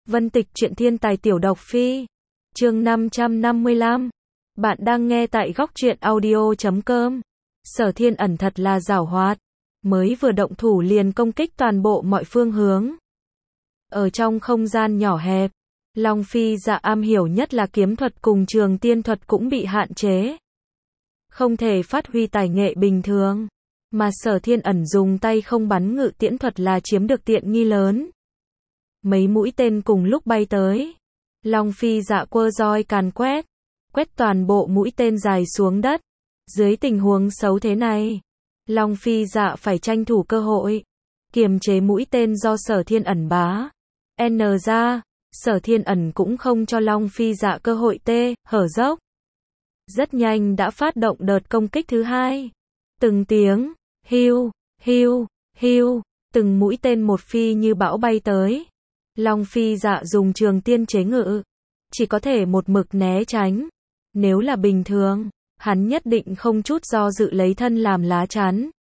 Vân Tịch truyện thiên tài tiểu độc phi. Chương 555. Bạn đang nghe tại góc truyện audio.com. Sở Thiên Ẩn thật là giảo hoạt. Mới vừa động thủ liền công kích toàn bộ mọi phương hướng. Ở trong không gian nhỏ hẹp, Long Phi Dạ am hiểu nhất là kiếm thuật cùng trường tiên thuật cũng bị hạn chế. Không thể phát huy tài nghệ bình thường. Mà Sở Thiên Ẩn dùng tay không bắn ngự tiễn thuật là chiếm được tiện nghi lớn. Mấy mũi tên cùng lúc bay tới. Long Phi Dạ quơ roi càn quét toàn bộ mũi tên dài xuống đất. Dưới tình huống xấu thế này, Long Phi Dạ phải tranh thủ cơ hội, kiềm chế mũi tên do Sở Thiên Ẩn bá N ra. Sở Thiên Ẩn cũng không cho Long Phi Dạ cơ hội hở dốc. Rất nhanh đã phát động đợt công kích thứ hai. Từng tiếng hiu, hiu, hiu, từng mũi tên một phi như bão bay tới. Long Phi Dạ dùng trường tiên chế ngự, chỉ có thể một mực né tránh. Nếu là bình thường, hắn nhất định không chút do dự lấy thân làm lá chắn.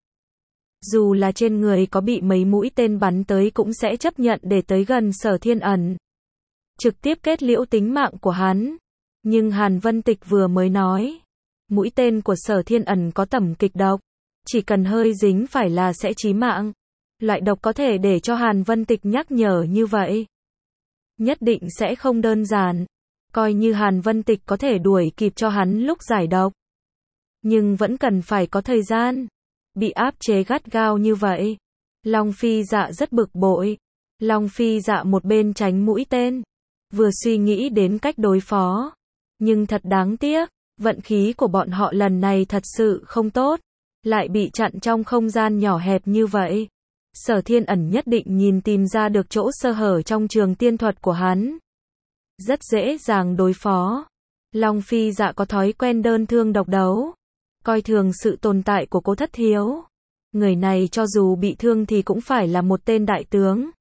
Dù là trên người có bị mấy mũi tên bắn tới cũng sẽ chấp nhận để tới gần Sở Thiên Ẩn, trực tiếp kết liễu tính mạng của hắn. Nhưng Hàn Vân Tịch vừa mới nói, mũi tên của Sở Thiên Ẩn có tẩm kịch độc, chỉ cần hơi dính phải là sẽ chí mạng. Loại độc có thể để cho Hàn Vân Tịch nhắc nhở như vậy, nhất định sẽ không đơn giản. Coi như Hàn Vân Tịch có thể đuổi kịp cho hắn lúc giải độc, nhưng vẫn cần phải có thời gian. Bị áp chế gắt gao như vậy, Long Phi Dạ rất bực bội. Long Phi Dạ một bên tránh mũi tên, vừa suy nghĩ đến cách đối phó. Nhưng thật đáng tiếc, vận khí của bọn họ lần này thật sự không tốt, lại bị chặn trong không gian nhỏ hẹp như vậy. Sở Thiên Ẩn nhất định nhìn tìm ra được chỗ sơ hở trong trường tiên thuật của hắn, rất dễ dàng đối phó. Long Phi Dạ có thói quen đơn thương độc đấu, coi thường sự tồn tại của Cố Thất Thiếu. Người này cho dù bị thương thì cũng phải là một tên đại tướng.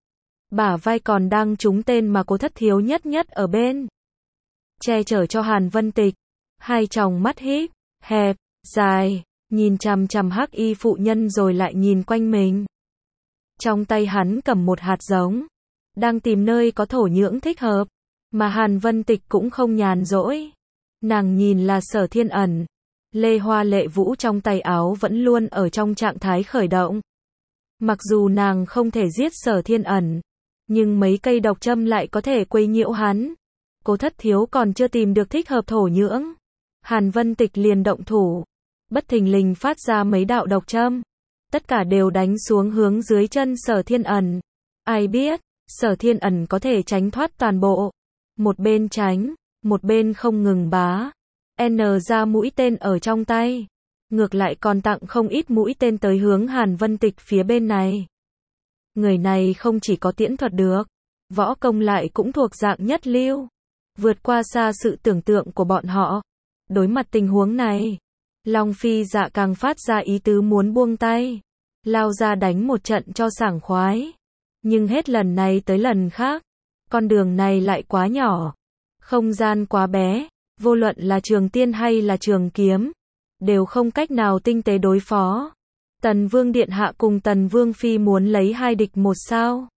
Bả vai còn đang trúng tên mà Cố Thất Thiếu nhất nhất ở bên, che chở cho Hàn Vân Tịch. Hai tròng mắt híp, hẹp, dài, nhìn chằm chằm hắc y phụ nhân rồi lại nhìn quanh mình. Trong tay hắn cầm một hạt giống, đang tìm nơi có thổ nhưỡng thích hợp. Mà Hàn Vân Tịch cũng không nhàn rỗi. Nàng nhìn là Sở Thiên Ẩn. Lê Hoa Lệ Vũ trong tay áo vẫn luôn ở trong trạng thái khởi động. Mặc dù nàng không thể giết Sở Thiên Ẩn, nhưng mấy cây độc châm lại có thể quấy nhiễu hắn. Cố Thất Thiếu còn chưa tìm được thích hợp thổ nhưỡng, Hàn Vân Tịch liền động thủ, bất thình lình phát ra mấy đạo độc châm. Tất cả đều đánh xuống hướng dưới chân Sở Thiên Ẩn. Ai biết, Sở Thiên Ẩn có thể tránh thoát toàn bộ. Một bên tránh, một bên không ngừng bá N ra mũi tên ở trong tay. Ngược lại còn tặng không ít mũi tên tới hướng Hàn Vân Tịch phía bên này. Người này không chỉ có tiễn thuật được, võ công lại cũng thuộc dạng nhất lưu, vượt qua xa sự tưởng tượng của bọn họ. Đối mặt tình huống này, Long Phi Dạ càng phát ra ý tứ muốn buông tay, lao ra đánh một trận cho sảng khoái. Nhưng hết lần này tới lần khác, con đường này lại quá nhỏ, không gian quá bé, vô luận là trường tiên hay là trường kiếm, đều không cách nào tinh tế đối phó. Tần Vương Điện Hạ cùng Tần Vương Phi muốn lấy hai địch một sao?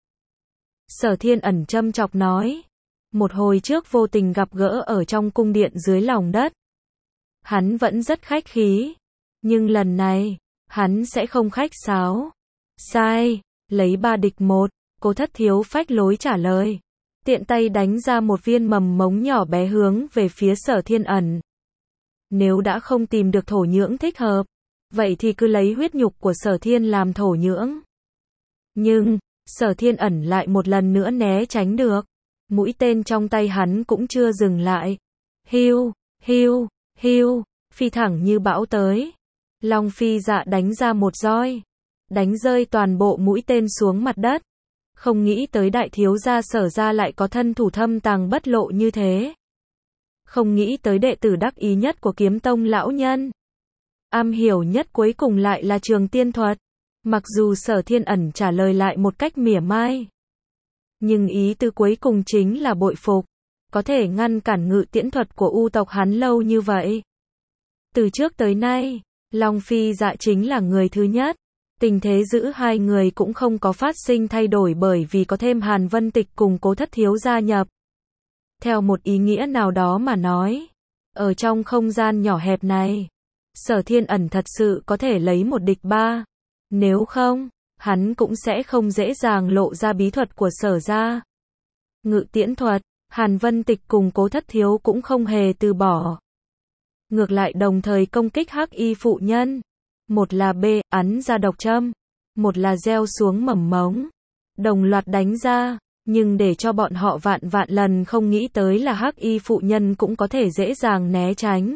Sở Thiên Ẩn châm chọc nói. Một hồi trước vô tình gặp gỡ ở trong cung điện dưới lòng đất, hắn vẫn rất khách khí, nhưng lần này, hắn sẽ không khách sáo. Sai, lấy ba địch một, Cố Thất Thiếu phách lối trả lời. Tiện tay đánh ra một viên mầm mống nhỏ bé hướng về phía Sở Thiên Ẩn. Nếu đã không tìm được thổ nhưỡng thích hợp, vậy thì cứ lấy huyết nhục của Sở Thiên làm thổ nhưỡng. Nhưng, Sở Thiên Ẩn lại một lần nữa né tránh được. Mũi tên trong tay hắn cũng chưa dừng lại. Hiu, hiu, hiu, phi thẳng như bão tới. Long Phi Dạ đánh ra một roi, đánh rơi toàn bộ mũi tên xuống mặt đất. Không nghĩ tới đại thiếu gia Sở gia lại có thân thủ thâm tàng bất lộ như thế. Không nghĩ tới đệ tử đắc ý nhất của Kiếm Tông lão nhân, am hiểu nhất cuối cùng lại là trường tiên thuật. Mặc dù Sở Thiên Ẩn trả lời lại một cách mỉa mai, nhưng ý tứ cuối cùng chính là bội phục, có thể ngăn cản ngự tiễn thuật của U tộc hắn lâu như vậy. Từ trước tới nay, Long Phi Dạ chính là người thứ nhất Tình thế giữa hai người cũng không có phát sinh thay đổi bởi vì có thêm Hàn Vân Tịch cùng Cố Thất Thiếu gia nhập. Theo một ý nghĩa nào đó mà nói, ở trong không gian nhỏ hẹp này, Sở Thiên Ẩn thật sự có thể lấy một địch ba. Nếu không, hắn cũng sẽ không dễ dàng lộ ra bí thuật của Sở gia. Ngự tiễn thuật, Hàn Vân Tịch cùng Cố Thất Thiếu cũng không hề từ bỏ. Ngược lại đồng thời công kích Hắc Y phụ nhân. Một là ấn ra độc châm, một là gieo xuống mầm mống. Đồng loạt đánh ra, nhưng để cho bọn họ vạn lần không nghĩ tới là Hắc Y phụ nhân cũng có thể dễ dàng né tránh.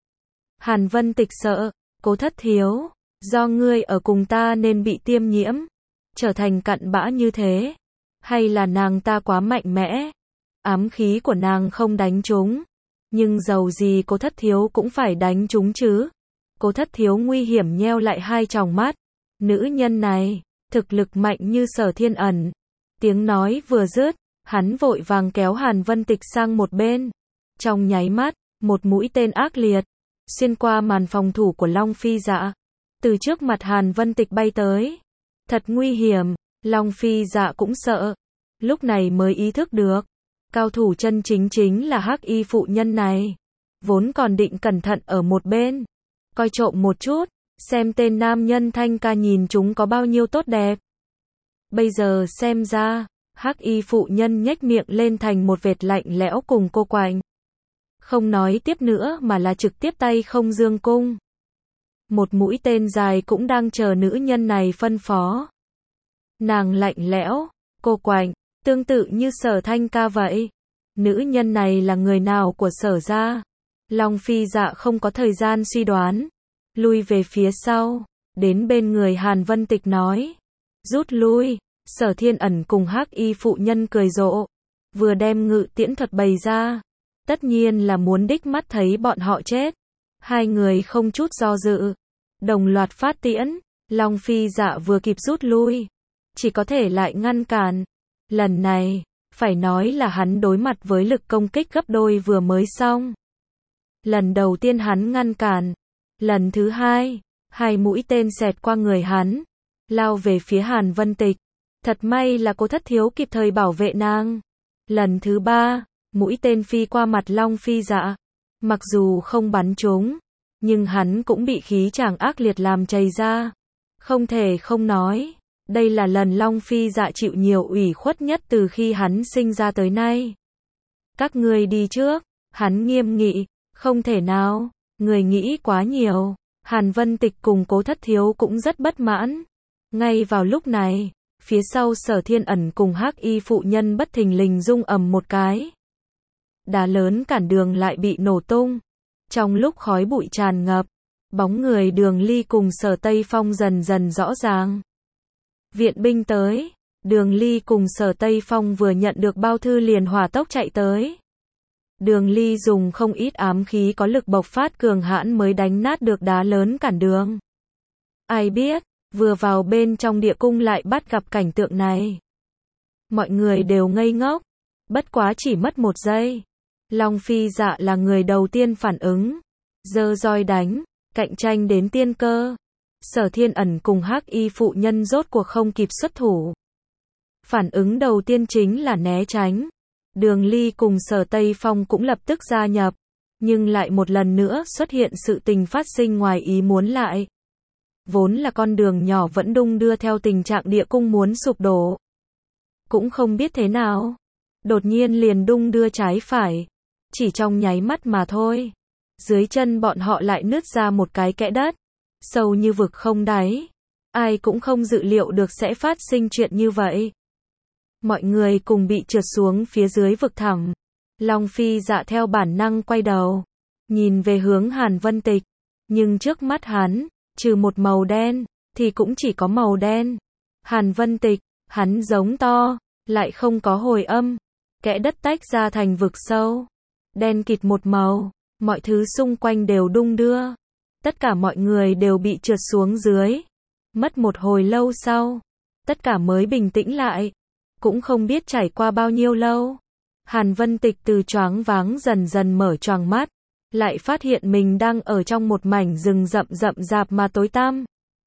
Hàn Vân Tịch sợ, Cố Thất Thiếu, do ngươi ở cùng ta nên bị tiêm nhiễm, trở thành cặn bã như thế, hay là nàng ta quá mạnh mẽ, ám khí của nàng không đánh trúng, nhưng dầu gì Cố Thất Thiếu cũng phải đánh trúng chứ. Cố Thất Thiếu nguy hiểm nheo lại hai tròng mắt, nữ nhân này, thực lực mạnh như Sở Thiên Ẩn. Tiếng nói vừa dứt, hắn vội vàng kéo Hàn Vân Tịch sang một bên. Trong nháy mắt, một mũi tên ác liệt, xuyên qua màn phòng thủ của Long Phi Dạ, từ trước mặt Hàn Vân Tịch bay tới. Thật nguy hiểm, Long Phi Dạ cũng sợ, lúc này mới ý thức được, cao thủ chân chính là Hắc Y phụ nhân này. Vốn còn định cẩn thận ở một bên, coi trộm một chút, xem tên nam nhân thanh ca nhìn chúng có bao nhiêu tốt đẹp. Bây giờ xem ra, Hắc Y phụ nhân nhếch miệng lên thành một vệt lạnh lẽo cùng cô quạnh. Không nói tiếp nữa mà là trực tiếp tay không dương cung. Một mũi tên dài cũng đang chờ nữ nhân này phân phó. Nàng lạnh lẽo, cô quạnh, tương tự như Sở Thanh ca vậy. Nữ nhân này là người nào của Sở gia? Long Phi Dạ không có thời gian suy đoán, lui về phía sau, đến bên người Hàn Vân Tịch nói, rút lui. Sở Thiên Ẩn cùng Hắc Y phụ nhân cười rộ, vừa đem ngự tiễn thuật bày ra, tất nhiên là muốn đích mắt thấy bọn họ chết. Hai người không chút do dự, đồng loạt phát tiễn. Long Phi Dạ vừa kịp rút lui, chỉ có thể lại ngăn cản. Lần này, phải nói là hắn đối mặt với lực công kích gấp đôi vừa mới xong. Lần đầu tiên hắn ngăn cản, lần thứ hai, hai mũi tên xẹt qua người hắn, lao về phía Hàn Vân Tịch. Thật may là Cố Thất Thiếu kịp thời bảo vệ nàng. Lần thứ ba, mũi tên phi qua mặt Long Phi Dạ. Mặc dù không bắn trúng, nhưng hắn cũng bị khí chàng ác liệt làm chảy ra. Không thể không nói, đây là lần Long Phi Dạ chịu nhiều ủy khuất nhất từ khi hắn sinh ra tới nay. Các ngươi đi trước, hắn nghiêm nghị, không thể nào, người nghĩ quá nhiều. Hàn Vân Tịch cùng Cố Thất Thiếu cũng rất bất mãn. Ngay vào lúc này, phía sau Sở Thiên Ẩn cùng Hắc Y phụ nhân bất thình lình rung ầm một cái. Đá lớn cản đường lại bị nổ tung. Trong lúc khói bụi tràn ngập, bóng người Đường Ly cùng Sở Tây Phong dần dần rõ ràng. Viện binh tới, Đường Ly cùng Sở Tây Phong vừa nhận được bao thư liền hỏa tốc chạy tới. Đường Ly dùng không ít ám khí có lực bộc phát cường hãn mới đánh nát được đá lớn cản đường. Ai biết, vừa vào bên trong địa cung lại bắt gặp cảnh tượng này. Mọi người đều ngây ngốc, bất quá chỉ mất một giây. Long Phi Dạ là người đầu tiên phản ứng, giơ roi đánh, cạnh tranh đến tiên cơ. Sở Thiên Ẩn cùng Hắc Y phụ nhân rốt cuộc không kịp xuất thủ. Phản ứng đầu tiên chính là né tránh. Đường Ly cùng Sở Tây Phong cũng lập tức gia nhập, nhưng lại một lần nữa xuất hiện sự tình phát sinh ngoài ý muốn lại. Vốn là con đường nhỏ vẫn đung đưa theo tình trạng địa cung muốn sụp đổ. Cũng không biết thế nào, đột nhiên liền đung đưa trái phải, chỉ trong nháy mắt mà thôi. Dưới chân bọn họ lại nứt ra một cái kẽ đất, sâu như vực không đáy. Ai cũng không dự liệu được sẽ phát sinh chuyện như vậy. Mọi người cùng bị trượt xuống phía dưới vực thẳm. Long Phi Dạ theo bản năng quay đầu, nhìn về hướng Hàn Vân Tịch, nhưng trước mắt hắn, trừ một màu đen, thì cũng chỉ có màu đen. Hàn Vân Tịch, hắn giống to, lại không có hồi âm. Kẽ đất tách ra thành vực sâu, đen kịt một màu, mọi thứ xung quanh đều đung đưa. Tất cả mọi người đều bị trượt xuống dưới. Mất một hồi lâu sau, tất cả mới bình tĩnh lại. Cũng không biết trải qua bao nhiêu lâu. Hàn Vân Tịch từ choáng váng dần dần mở choàng mắt, lại phát hiện mình đang ở trong một mảnh rừng rậm rạp mà tối tăm.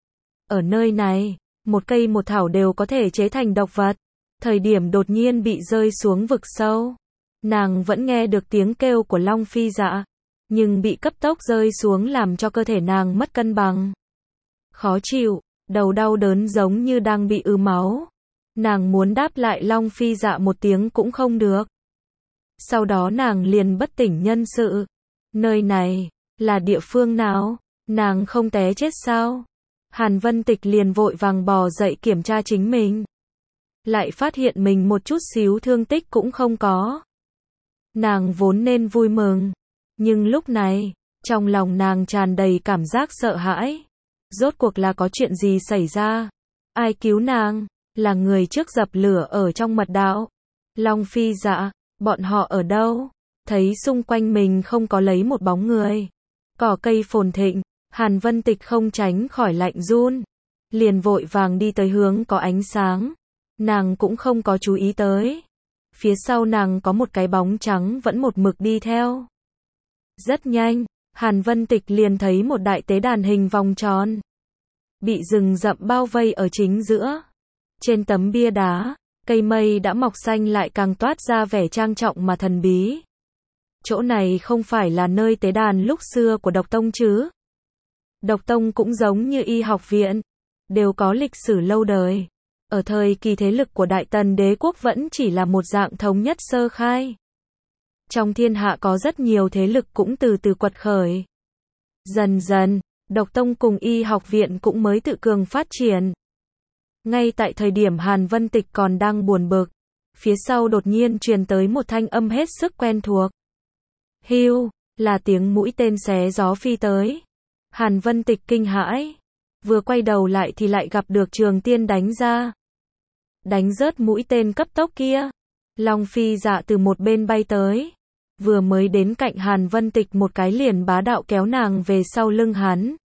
Ở nơi này, một cây một thảo đều có thể chế thành độc vật. Thời điểm đột nhiên bị rơi xuống vực sâu, nàng vẫn nghe được tiếng kêu của Long Phi Dạ, nhưng bị cấp tốc rơi xuống làm cho cơ thể nàng mất cân bằng. Khó chịu, đầu đau đớn giống như đang bị ứ máu. Nàng muốn đáp lại Long Phi Dạ một tiếng cũng không được. Sau đó nàng liền bất tỉnh nhân sự. Nơi này, là địa phương nào? Nàng không té chết sao? Hàn Vân Tịch liền vội vàng bò dậy kiểm tra chính mình. Lại phát hiện mình một chút xíu thương tích cũng không có. Nàng vốn nên vui mừng. Nhưng lúc này, trong lòng nàng tràn đầy cảm giác sợ hãi. Rốt cuộc là có chuyện gì xảy ra? Ai cứu nàng? Là người trước dập lửa ở trong mật đạo. Long Phi Dạ, bọn họ ở đâu? Thấy xung quanh mình không có lấy một bóng người. Cỏ cây phồn thịnh, Hàn Vân Tịch không tránh khỏi lạnh run. Liền vội vàng đi tới hướng có ánh sáng. Nàng cũng không có chú ý tới. Phía sau nàng có một cái bóng trắng vẫn một mực đi theo. Rất nhanh, Hàn Vân Tịch liền thấy một đại tế đàn hình vòng tròn. Bị rừng rậm bao vây ở chính giữa. Trên tấm bia đá, cây mây đã mọc xanh lại càng toát ra vẻ trang trọng mà thần bí. Chỗ này không phải là nơi tế đàn lúc xưa của Độc Tông chứ? Độc Tông cũng giống như y học viện, đều có lịch sử lâu đời. Ở thời kỳ thế lực của Đại Tần đế quốc vẫn chỉ là một dạng thống nhất sơ khai. Trong thiên hạ có rất nhiều thế lực cũng từ từ quật khởi. Dần dần, Độc Tông cùng y học viện cũng mới tự cường phát triển. Ngay tại thời điểm Hàn Vân Tịch còn đang buồn bực, phía sau đột nhiên truyền tới một thanh âm hết sức quen thuộc. Hưu, là tiếng mũi tên xé gió phi tới. Hàn Vân Tịch kinh hãi, vừa quay đầu lại thì lại gặp được Trường Tiên đánh ra. Đánh rớt mũi tên cấp tốc kia. Long Phi Dạ từ một bên bay tới, vừa mới đến cạnh Hàn Vân Tịch một cái liền bá đạo kéo nàng về sau lưng hắn.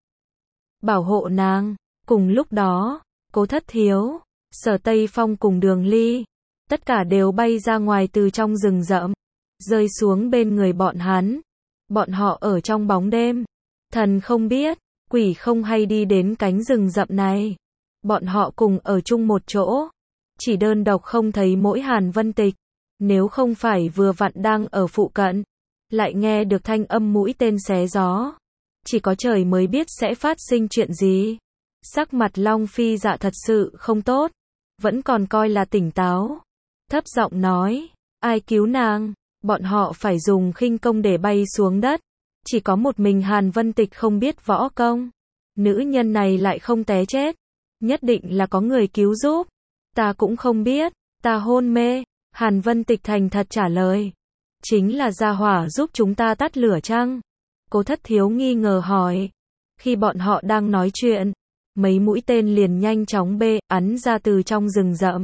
Bảo hộ nàng. Cùng lúc đó, Cố Thất Thiếu, Sở Tây Phong cùng Đường Ly, tất cả đều bay ra ngoài từ trong rừng rậm, rơi xuống bên người bọn hắn. Bọn họ ở trong bóng đêm, thần không biết, quỷ không hay đi đến cánh rừng rậm này. Bọn họ cùng ở chung một chỗ, chỉ đơn độc không thấy mỗi Hàn Vân Tịch. Nếu không phải vừa vặn đang ở phụ cận, lại nghe được thanh âm mũi tên xé gió, chỉ có trời mới biết sẽ phát sinh chuyện gì. Sắc mặt Long Phi Dạ thật sự không tốt, vẫn còn coi là tỉnh táo. Thấp giọng nói, ai cứu nàng? Bọn họ phải dùng khinh công để bay xuống đất. Chỉ có một mình Hàn Vân Tịch không biết võ công. Nữ nhân này lại không té chết. Nhất định là có người cứu giúp. Ta cũng không biết, ta hôn mê. Hàn Vân Tịch thành thật trả lời. Chính là gia hỏa giúp chúng ta tắt lửa chăng? Cố Thất Thiếu nghi ngờ hỏi. Khi bọn họ đang nói chuyện, mấy mũi tên liền nhanh chóng bắn ra từ trong rừng rậm.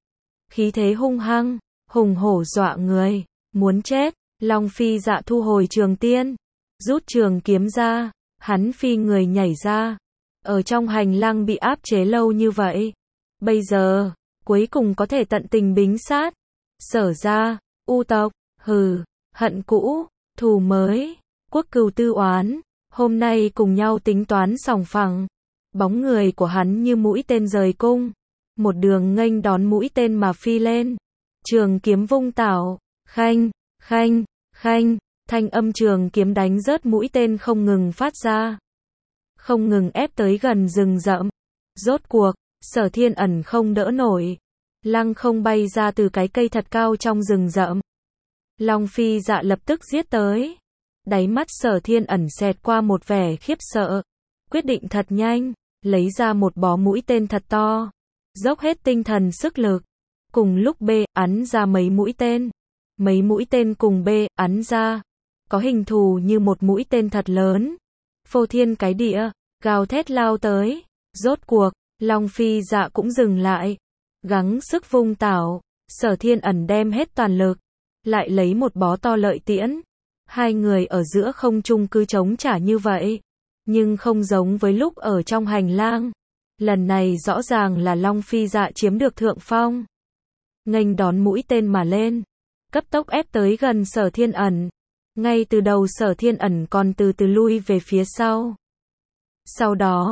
Khí thế hung hăng, hùng hổ dọa người, muốn chết. Long Phi Dạ thu hồi trường tiên, rút trường kiếm ra, hắn phi người nhảy ra. Ở trong hành lang bị áp chế lâu như vậy, bây giờ, cuối cùng có thể tận tình bính sát. Sở ra, U tộc, hừ, hận cũ, thù mới, quốc cừu tư oán, hôm nay cùng nhau tính toán sòng phẳng. Bóng người của hắn như mũi tên rời cung, một đường nghênh đón mũi tên mà phi lên. Trường kiếm vung tảo, khanh, khanh, khanh, thanh âm trường kiếm đánh rớt mũi tên không ngừng phát ra. Không ngừng ép tới gần rừng rậm. Rốt cuộc, Sở Thiên Ẩn không đỡ nổi. Lăng không bay ra từ cái cây thật cao trong rừng rậm. Long Phi Dạ lập tức giết tới. Đáy mắt Sở Thiên Ẩn xẹt qua một vẻ khiếp sợ. Quyết định thật nhanh, lấy ra một bó mũi tên thật to. Dốc hết tinh thần sức lực. Cùng lúc bắn ra mấy mũi tên. Mấy mũi tên cùng bắn ra. Có hình thù như một mũi tên thật lớn. Phô thiên cái địa, gào thét lao tới. Rốt cuộc, Long Phi Dạ cũng dừng lại. Gắng sức vung tảo. Sở Thiên Ẩn đem hết toàn lực. Lại lấy một bó to lợi tiễn. Hai người ở giữa không trung cứ chống trả như vậy. Nhưng không giống với lúc ở trong hành lang. Lần này rõ ràng là Long Phi Dạ chiếm được thượng phong. Nghênh đón mũi tên mà lên. Cấp tốc ép tới gần Sở Thiên Ẩn. Ngay từ đầu Sở Thiên Ẩn còn từ từ lui về phía sau. Sau đó,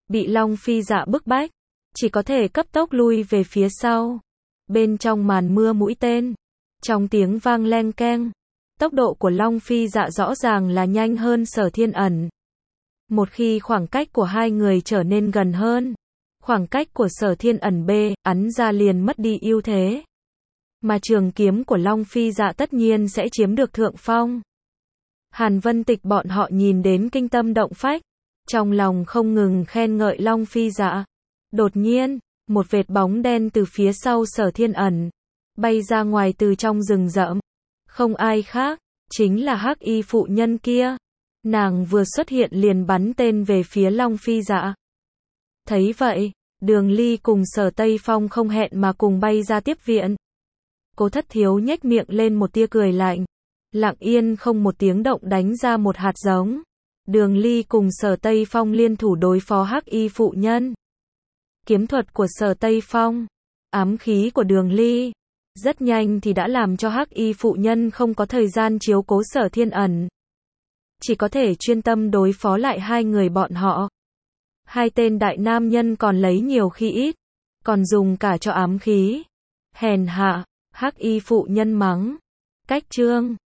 bị Long Phi Dạ bức bách, chỉ có thể cấp tốc lui về phía sau. Bên trong màn mưa mũi tên, trong tiếng vang leng keng, tốc độ của Long Phi Dạ rõ ràng là nhanh hơn Sở Thiên Ẩn. Một khi khoảng cách của hai người trở nên gần hơn, khoảng cách của Sở Thiên Ẩn ắn ra liền mất đi ưu thế. Mà trường kiếm của Long Phi Dạ tất nhiên sẽ chiếm được thượng phong. Hàn Vân Tịch bọn họ nhìn đến kinh tâm động phách, trong lòng không ngừng khen ngợi Long Phi Dạ. Đột nhiên, một vệt bóng đen từ phía sau Sở Thiên Ẩn bay ra ngoài từ trong rừng rậm. Không ai khác, chính là Hắc Y phụ nhân kia. Nàng vừa xuất hiện liền bắn tên về phía Long Phi Dạ. Thấy vậy, Đường Ly cùng Sở Tây Phong không hẹn mà cùng bay ra tiếp viện. Cố Thất Thiếu nhếch miệng lên một tia cười lạnh, lặng yên không một tiếng động đánh ra một hạt giống. Đường Ly cùng Sở Tây Phong liên thủ đối phó Hắc Y phụ nhân. Kiếm thuật của Sở Tây Phong, ám khí của Đường Ly, rất nhanh thì đã làm cho Hắc Y phụ nhân không có thời gian chiếu cố Sở Thiên Ẩn. Chỉ có thể chuyên tâm đối phó lại hai người bọn họ. Hai tên đại nam nhân còn lấy nhiều khi ít, còn dùng cả cho ám khí. Hèn hạ, Hắc Y phụ nhân mắng. Cách chương